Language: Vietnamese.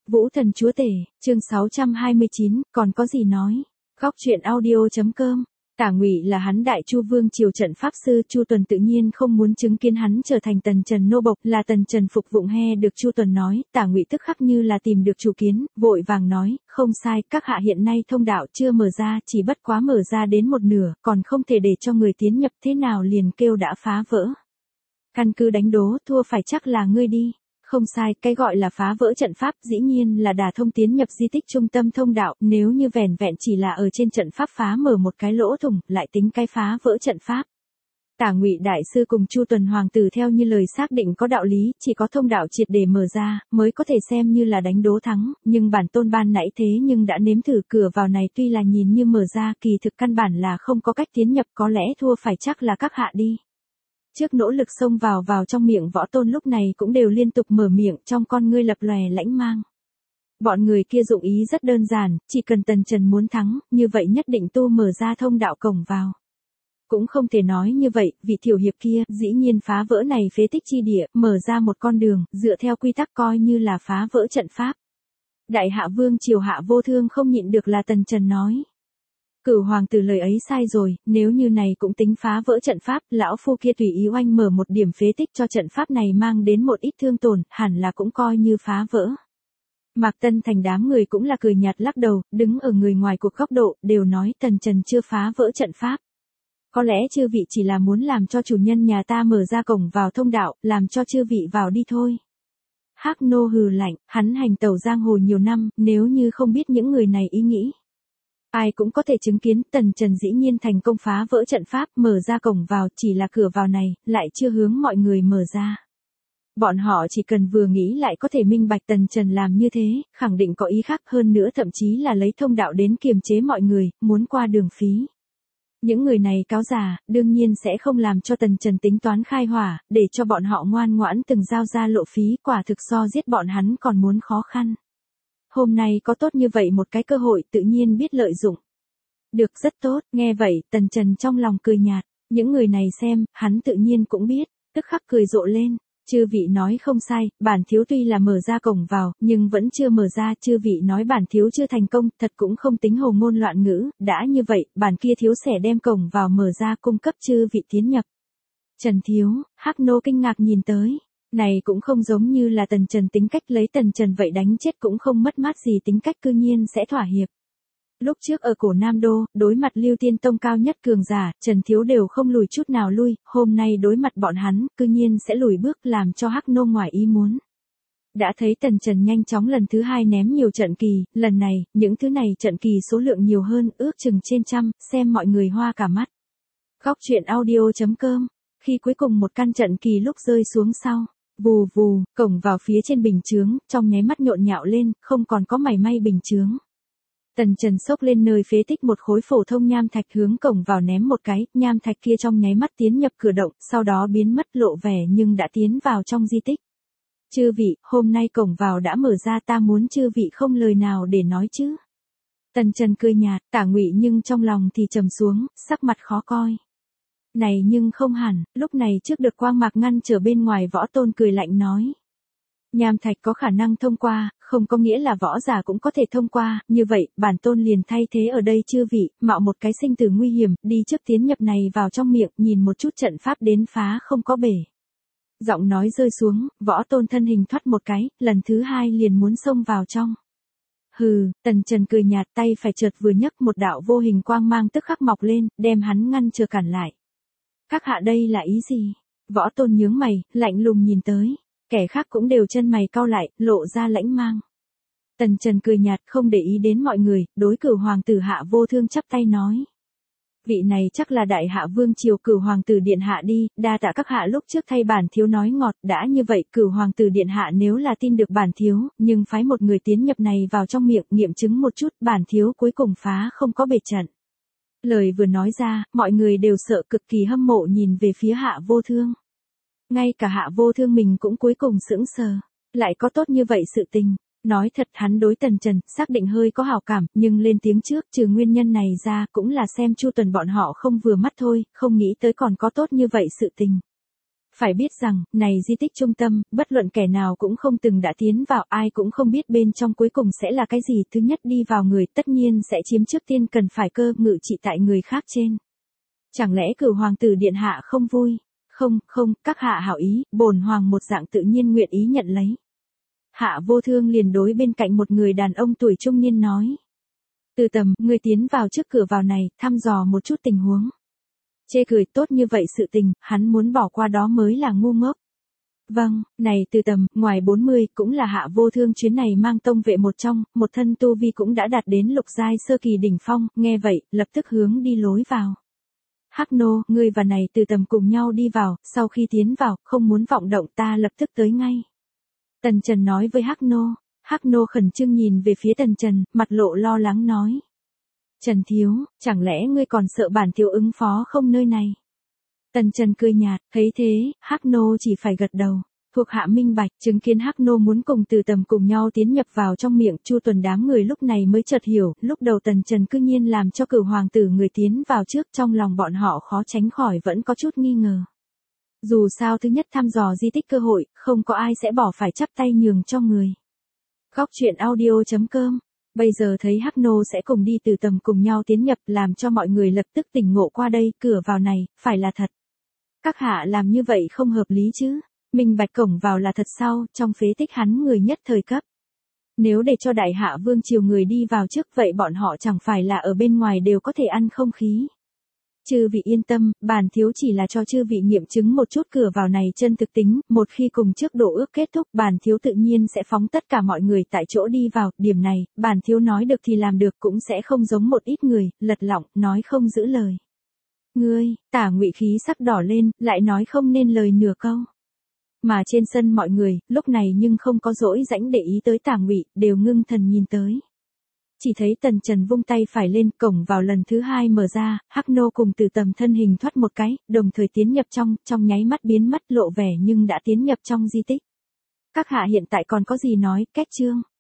Vũ Thần Chúa Tể, chương 629, còn có gì nói. Góc truyện audio.com. Tả Ngụy là hắn Đại Chu vương triều trận pháp sư, Chu Tuần tự nhiên không muốn chứng kiến hắn trở thành Tần Trần nô bộc, là Tần Trần phục vụng he được Chu Tuần nói, Tả Ngụy tức khắc như là tìm được chủ kiến, vội vàng nói, không sai, các hạ hiện nay thông đạo chưa mở ra, chỉ bất quá mở ra đến một nửa, còn không thể để cho người tiến nhập, thế nào liền kêu đã phá vỡ. Căn cứ đánh đố, thua phải chắc là ngươi đi. Không sai, cái gọi là phá vỡ trận pháp dĩ nhiên là đả thông tiến nhập di tích trung tâm thông đạo, nếu như vẻn vẹn chỉ là ở trên trận pháp phá mở một cái lỗ thủng, lại tính cái phá vỡ trận pháp. Tả Ngụy đại sư cùng Chu Tuần hoàng tử theo như lời xác định có đạo lý, chỉ có thông đạo triệt để mở ra, mới có thể xem như là đánh đố thắng, nhưng bản tôn ban nãy thế nhưng đã nếm thử cửa vào này tuy là nhìn như mở ra, kỳ thực căn bản là không có cách tiến nhập, có lẽ thua phải chắc là các hạ đi. Trước nỗ lực xông vào trong miệng Võ Tôn lúc này cũng đều liên tục mở miệng, trong con ngươi lập lòe lãnh mang. Bọn người kia dụng ý rất đơn giản, chỉ cần Tần Trần muốn thắng, như vậy nhất định tu mở ra thông đạo cổng vào. Cũng không thể nói như vậy, vị tiểu hiệp kia dĩ nhiên phá vỡ này phế tích chi địa, mở ra một con đường, dựa theo quy tắc coi như là phá vỡ trận pháp. Đại hạ vương triều Hạ Vô Thương không nhịn được là Tần Trần nói. Cửu hoàng tử lời ấy sai rồi, nếu như này cũng tính phá vỡ trận pháp, lão phu kia tùy ý oanh mở một điểm phế tích cho trận pháp này mang đến một ít thương tổn, hẳn là cũng coi như phá vỡ. Mạc Tân Thành đám người cũng là cười nhạt lắc đầu, đứng ở người ngoài cuộc góc độ, đều nói Tần Trần chưa phá vỡ trận pháp. Có lẽ chư vị chỉ là muốn làm cho chủ nhân nhà ta mở ra cổng vào thông đạo, làm cho chư vị vào đi thôi. Hắc Nô hừ lạnh, hắn hành tẩu giang hồ nhiều năm, nếu như không biết những người này ý nghĩ. Ai cũng có thể chứng kiến Tần Trần dĩ nhiên thành công phá vỡ trận pháp, mở ra cổng vào, chỉ là cửa vào này, lại chưa hướng mọi người mở ra. Bọn họ chỉ cần vừa nghĩ lại có thể minh bạch Tần Trần làm như thế, khẳng định có ý khác hơn nữa, thậm chí là lấy thông đạo đến kiềm chế mọi người, muốn qua đường phí. Những người này cáo già, đương nhiên sẽ không làm cho Tần Trần tính toán khai hỏa, để cho bọn họ ngoan ngoãn từng giao ra lộ phí, quả thực so giết bọn hắn còn muốn khó khăn. Hôm nay có tốt như vậy một cái cơ hội, tự nhiên biết lợi dụng. Được, rất tốt, nghe vậy, Tần Trần trong lòng cười nhạt, những người này xem, hắn tự nhiên cũng biết, tức khắc cười rộ lên, chư vị nói không sai, bản thiếu tuy là mở ra cổng vào, nhưng vẫn chưa mở ra, chư vị nói bản thiếu chưa thành công, thật cũng không tính hồ ngôn loạn ngữ, đã như vậy, bản kia thiếu sẽ đem cổng vào mở ra cung cấp chư vị tiến nhập. Trần thiếu, Hắc Nô kinh ngạc nhìn tới. Này cũng không giống như là Tần Trần tính cách, lấy Tần Trần vậy đánh chết cũng không mất mát gì tính cách, cư nhiên sẽ thỏa hiệp. Lúc trước ở cổ Nam Đô, đối mặt Lưu Tiên Tông cao nhất cường giả, Trần Thiếu đều không lùi chút nào lui, hôm nay đối mặt bọn hắn, cư nhiên sẽ lùi bước, làm cho Hắc Nô ngoài ý muốn. Đã thấy Tần Trần nhanh chóng lần thứ hai ném nhiều trận kỳ, lần này, những thứ này trận kỳ số lượng nhiều hơn, ước chừng trên trăm, xem mọi người hoa cả mắt. Góc truyện audio.com. Khi cuối cùng một căn trận kỳ lúc rơi xuống sau, vù vù, cổng vào phía trên bình chướng, trong nháy mắt nhộn nhạo lên, không còn có mảy may bình chướng. Tần Trần xốc lên nơi phế tích một khối phổ thông nham thạch hướng cổng vào ném một cái, nham thạch kia trong nháy mắt tiến nhập cửa động, sau đó biến mất lộ vẻ nhưng đã tiến vào trong di tích. Chư vị, hôm nay cổng vào đã mở ra, ta muốn chư vị không lời nào để nói chứ. Tần Trần cười nhạt, Tả Ngụy nhưng trong lòng thì trầm xuống, sắc mặt khó coi. Này nhưng không hẳn, lúc này trước được quang mạc ngăn trở bên ngoài, Võ Tôn cười lạnh nói. Nham thạch có khả năng thông qua, không có nghĩa là võ giả cũng có thể thông qua, như vậy, bản tôn liền thay thế ở đây chư vị, mạo một cái sinh tử nguy hiểm, đi trước tiến nhập này vào trong miệng, nhìn một chút trận pháp đến phá không có bể. Giọng nói rơi xuống, Võ Tôn thân hình thoát một cái, lần thứ hai liền muốn xông vào trong. Hừ, Tần Trần cười nhạt, tay phải chợt vừa nhấc, một đạo vô hình quang mang tức khắc mọc lên, đem hắn ngăn chờ cản lại. Các hạ đây là ý gì? Võ Tôn nhướng mày, lạnh lùng nhìn tới. Kẻ khác cũng đều chân mày cau lại, lộ ra lãnh mang. Tần Trần cười nhạt, không để ý đến mọi người, đối Cửu hoàng tử Hạ Vô Thương chắp tay nói. Vị này chắc là đại hạ vương triều Cửu hoàng tử điện hạ đi, đa tạ các hạ lúc trước thay bản thiếu nói ngọt, đã như vậy Cửu hoàng tử điện hạ nếu là tin được bản thiếu, nhưng phái một người tiến nhập này vào trong miệng, nghiệm chứng một chút, bản thiếu cuối cùng phá không có bể trận. Lời vừa nói ra, mọi người đều sợ, cực kỳ hâm mộ nhìn về phía Hạ Vô Thương. Ngay cả Hạ Vô Thương mình cũng cuối cùng sững sờ, lại có tốt như vậy sự tình. Nói thật, hắn đối Tần Trần xác định hơi có hảo cảm, nhưng lên tiếng trước, trừ nguyên nhân này ra, cũng là xem Chu Tuần bọn họ không vừa mắt thôi, không nghĩ tới còn có tốt như vậy sự tình. Phải biết rằng, này di tích trung tâm, bất luận kẻ nào cũng không từng đã tiến vào, ai cũng không biết bên trong cuối cùng sẽ là cái gì. Thứ nhất đi vào người tất nhiên sẽ chiếm trước tiên cần phải cơ ngự trị tại người khác trên. Chẳng lẽ Cửu hoàng tử điện hạ không vui? Không, không, các hạ hảo ý, bổn hoàng một dạng tự nhiên nguyện ý nhận lấy. Hạ Vô Thương liền đối bên cạnh một người đàn ông tuổi trung niên nói. Từ Tầm, ngươi tiến vào trước cửa vào này, thăm dò một chút tình huống. Chê cười, tốt như vậy sự tình, hắn muốn bỏ qua đó mới là ngu ngốc. Vâng, này Từ Tầm, ngoài 40, cũng là Hạ Vô Thương chuyến này mang tông vệ một trong, một thân tu vi cũng đã đạt đến lục giai sơ kỳ đỉnh phong, nghe vậy, lập tức hướng đi lối vào. Hắc nô, ngươi và này Từ Tầm cùng nhau đi vào, sau khi tiến vào, không muốn vọng động ta lập tức tới ngay. Tần Trần nói với Hắc nô khẩn trương nhìn về phía Tần Trần, mặt lộ lo lắng nói. Trần thiếu, chẳng lẽ ngươi còn sợ bản thiếu ứng phó không nơi này? Tần Trần cười nhạt, thấy thế, Hắc nô chỉ phải gật đầu. Thuộc hạ minh bạch, chứng kiến Hắc nô muốn cùng Từ Tầm cùng nhau tiến nhập vào trong miệng, Chu Tuần đám người lúc này mới chợt hiểu, lúc đầu Tần Trần cư nhiên làm cho Cửu hoàng tử người tiến vào trước, trong lòng bọn họ khó tránh khỏi vẫn có chút nghi ngờ. Dù sao thứ nhất thăm dò di tích cơ hội, không có ai sẽ bỏ phải chắp tay nhường cho người. Góc truyện audio.com. Bây giờ thấy Hắc nô sẽ cùng đi Từ Tầm cùng nhau tiến nhập, làm cho mọi người lập tức tỉnh ngộ qua đây, cửa vào này, phải là thật. Các hạ làm như vậy không hợp lý chứ, minh bạch cổng vào là thật sao, trong phế tích hắn người nhất thời cấp. Nếu để cho đại hạ vương triều người đi vào trước vậy bọn họ chẳng phải là ở bên ngoài đều có thể ăn không khí. Chư vị yên tâm, bản thiếu chỉ là cho chư vị nghiệm chứng một chút cửa vào này chân thực tính, một khi cùng trước độ ước kết thúc, bản thiếu tự nhiên sẽ phóng tất cả mọi người tại chỗ đi vào, điểm này, bản thiếu nói được thì làm được cũng sẽ không giống một ít người, lật lọng, nói không giữ lời. Ngươi, Tả Ngụy khí sắc đỏ lên, lại nói không nên lời nửa câu. Mà trên sân mọi người, lúc này nhưng không có dỗi rãnh để ý tới Tả Ngụy, đều ngưng thần nhìn tới. Chỉ thấy Tần Trần vung tay phải lên, cổng vào lần thứ hai mở ra, Hắc nô cùng Từ Tầm thân hình thoát một cái, đồng thời tiến nhập trong nháy mắt biến mất lộ vẻ nhưng đã tiến nhập trong di tích. Các hạ hiện tại còn có gì nói, kết chương.